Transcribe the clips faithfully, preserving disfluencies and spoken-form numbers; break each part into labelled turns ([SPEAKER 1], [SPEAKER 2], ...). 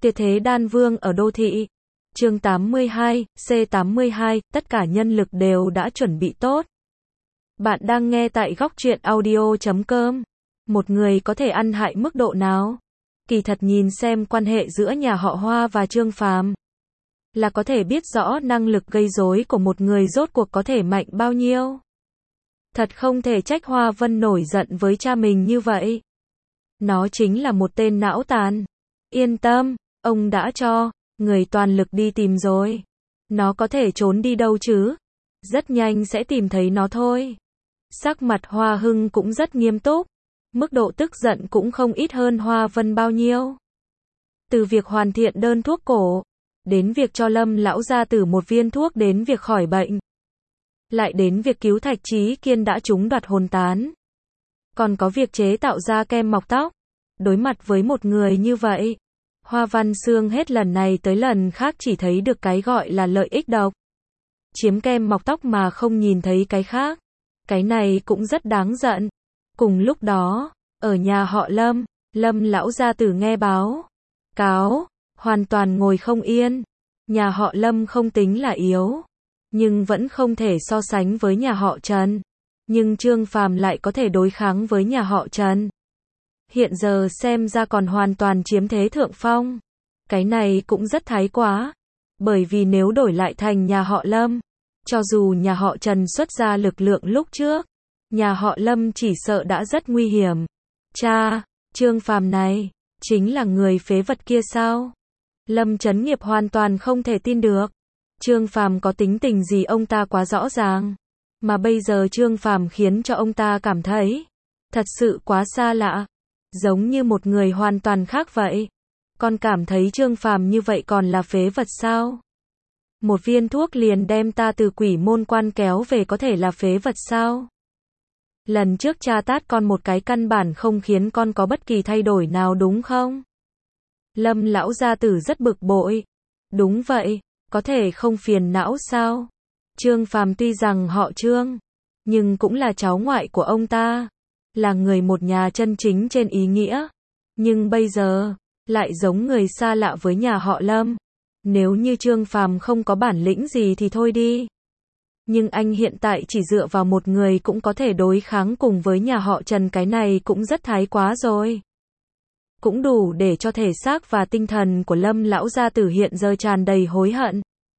[SPEAKER 1] Tuyệt thế đan vương ở đô thị. Chương tám mươi hai, C tám mươi hai, tất cả nhân lực đều đã chuẩn bị tốt. Bạn đang nghe tại góc truyện audio chấm com. Một người có thể ăn hại mức độ nào? Kỳ thật nhìn xem quan hệ giữa nhà họ Hoa và Trương Phàm, là có thể biết rõ năng lực gây rối của một người rốt cuộc có thể mạnh bao nhiêu. Thật không thể trách Hoa Vân nổi giận với cha mình như vậy. Nó chính là một tên não tàn. Yên tâm, ông đã cho người toàn lực đi tìm rồi. Nó có thể trốn đi đâu chứ? Rất nhanh sẽ tìm thấy nó thôi. Sắc mặt Hoa Hưng cũng rất nghiêm túc. Mức độ tức giận cũng không ít hơn Hoa Vân bao nhiêu. Từ việc hoàn thiện đơn thuốc cổ, đến việc cho Lâm lão gia tử một viên thuốc, đến việc khỏi bệnh, lại đến việc cứu Thạch Chí Kiên đã trúng đoạt hồn tán, còn có việc chế tạo ra kem mọc tóc. Đối mặt với một người như vậy, Hoa Văn Sương hết lần này tới lần khác chỉ thấy được cái gọi là lợi ích độc. Chiếm kem mọc tóc mà không nhìn thấy cái khác. Cái này cũng rất đáng giận. Cùng lúc đó, ở nhà họ Lâm, Lâm lão gia tử nghe báo cáo, hoàn toàn ngồi không yên. Nhà họ Lâm không tính là yếu, nhưng vẫn không thể so sánh với nhà họ Trần. Nhưng Trương Phàm lại có thể đối kháng với nhà họ Trần. Hiện giờ xem ra còn hoàn toàn chiếm thế thượng phong. Cái này cũng rất thái quá. Bởi vì nếu đổi lại thành nhà họ Lâm, cho dù nhà họ Trần xuất ra lực lượng lúc trước, nhà họ Lâm chỉ sợ đã rất nguy hiểm. Cha, Trương Phàm này, chính là người phế vật kia sao? Lâm Chấn Nghiệp hoàn toàn không thể tin được. Trương Phàm có tính tình gì ông ta quá rõ ràng. Mà bây giờ Trương Phàm khiến cho ông ta cảm thấy thật sự quá xa lạ. Giống như một người hoàn toàn khác vậy. Con cảm thấy Trương Phàm như vậy còn là phế vật sao? Một viên thuốc liền đem ta từ quỷ môn quan kéo về có thể là phế vật sao? Lần trước cha tát con một cái căn bản không khiến con có bất kỳ thay đổi nào đúng không? Lâm lão gia tử rất bực bội. Đúng vậy, có thể không phiền não sao? Trương Phàm tuy rằng họ Trương, nhưng cũng là cháu ngoại của ông ta, là người một nhà chân chính trên ý nghĩa. Nhưng bây giờ, lại giống người xa lạ với nhà họ Lâm. Nếu như Trương Phàm không có bản lĩnh gì thì thôi đi. Nhưng anh hiện tại chỉ dựa vào một người cũng có thể đối kháng cùng với nhà họ Trần, cái này cũng rất thái quá rồi. Cũng đủ để cho thể xác và tinh thần của Lâm lão gia tử hiện giờ tràn đầy hối hận.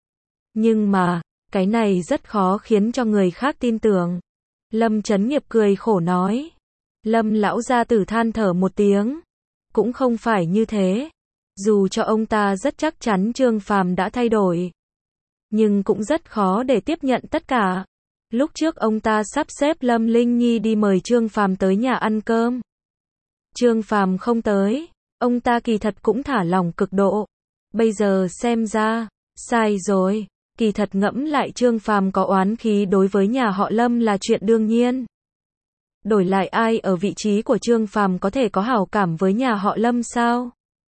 [SPEAKER 1] Nhưng mà, cái này rất khó khiến cho người khác tin tưởng. Lâm Chấn Nghiệp cười khổ nói. Lâm lão gia tử than thở một tiếng. Cũng không phải như thế. Dù cho ông ta rất chắc chắn Trương Phàm đã thay đổi, nhưng cũng rất khó để tiếp nhận tất cả. Lúc trước ông ta sắp xếp Lâm Linh Nhi đi mời Trương Phàm tới nhà ăn cơm. Trương Phàm không tới, ông ta kỳ thật cũng thả lỏng cực độ. Bây giờ xem ra, sai rồi. Kỳ thật ngẫm lại, Trương Phàm có oán khí đối với nhà họ Lâm là chuyện đương nhiên. Đổi lại ai ở vị trí của Trương Phàm có thể có hảo cảm với nhà họ Lâm sao?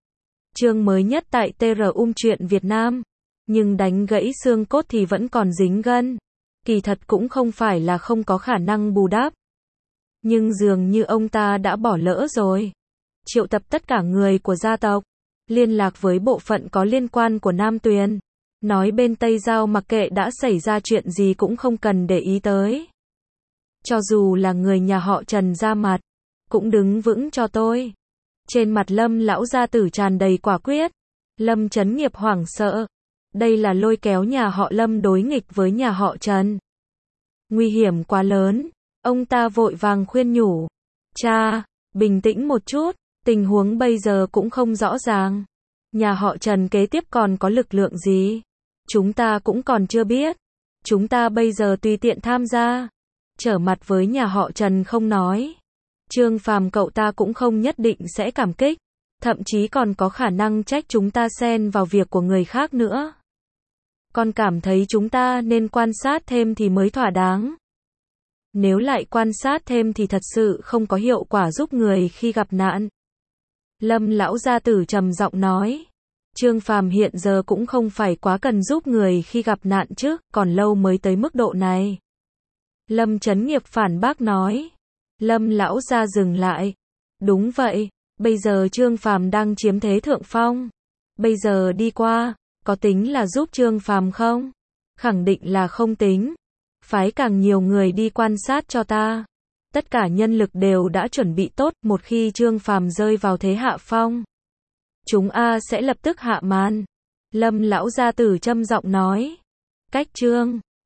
[SPEAKER 1] Chương mới nhất tại tê rờ um truyện Việt Nam. Nhưng đánh gãy xương cốt thì vẫn còn dính gân. Kỳ thật cũng không phải là không có khả năng bù đắp. Nhưng dường như ông ta đã bỏ lỡ rồi. Triệu tập tất cả người của gia tộc, liên lạc với bộ phận có liên quan của Nam Tuyền. Nói bên Tây Giao mặc kệ đã xảy ra chuyện gì cũng không cần để ý tới. Cho dù là người nhà họ Trần ra mặt, cũng đứng vững cho tôi. Trên mặt Lâm lão gia tử tràn đầy quả quyết. Lâm Chấn Nghiệp hoảng sợ. Đây là lôi kéo nhà họ Lâm đối nghịch với nhà họ Trần. Nguy hiểm quá lớn. Ông ta vội vàng khuyên nhủ. Cha, bình tĩnh một chút. Tình huống bây giờ cũng không rõ ràng. Nhà họ Trần kế tiếp còn có lực lượng gì? Chúng ta cũng còn chưa biết. Chúng ta bây giờ tùy tiện tham gia, trở mặt với nhà họ Trần không nói. Trương Phàm cậu ta cũng không nhất định sẽ cảm kích. Thậm chí còn có khả năng trách chúng ta xen vào việc của người khác nữa. Con cảm thấy chúng ta nên quan sát thêm thì mới thỏa đáng. Nếu lại quan sát thêm thì thật sự không có hiệu quả giúp người khi gặp nạn. Lâm lão gia tử trầm giọng nói. Trương Phàm hiện giờ cũng không phải quá cần giúp người khi gặp nạn chứ, còn lâu mới tới mức độ này. Lâm Chấn Nghiệp phản bác nói. Lâm lão gia dừng lại. Đúng vậy, bây giờ Trương Phàm đang chiếm thế thượng phong. Bây giờ đi qua, có tính là giúp Trương Phàm không? Khẳng định là không tính. Phái càng nhiều người đi quan sát cho ta. Tất cả nhân lực đều đã chuẩn bị tốt, một khi Trương Phàm rơi vào thế hạ phong, chúng a sẽ lập tức hạ màn. Lâm lão gia tử trầm giọng nói. Cách Trương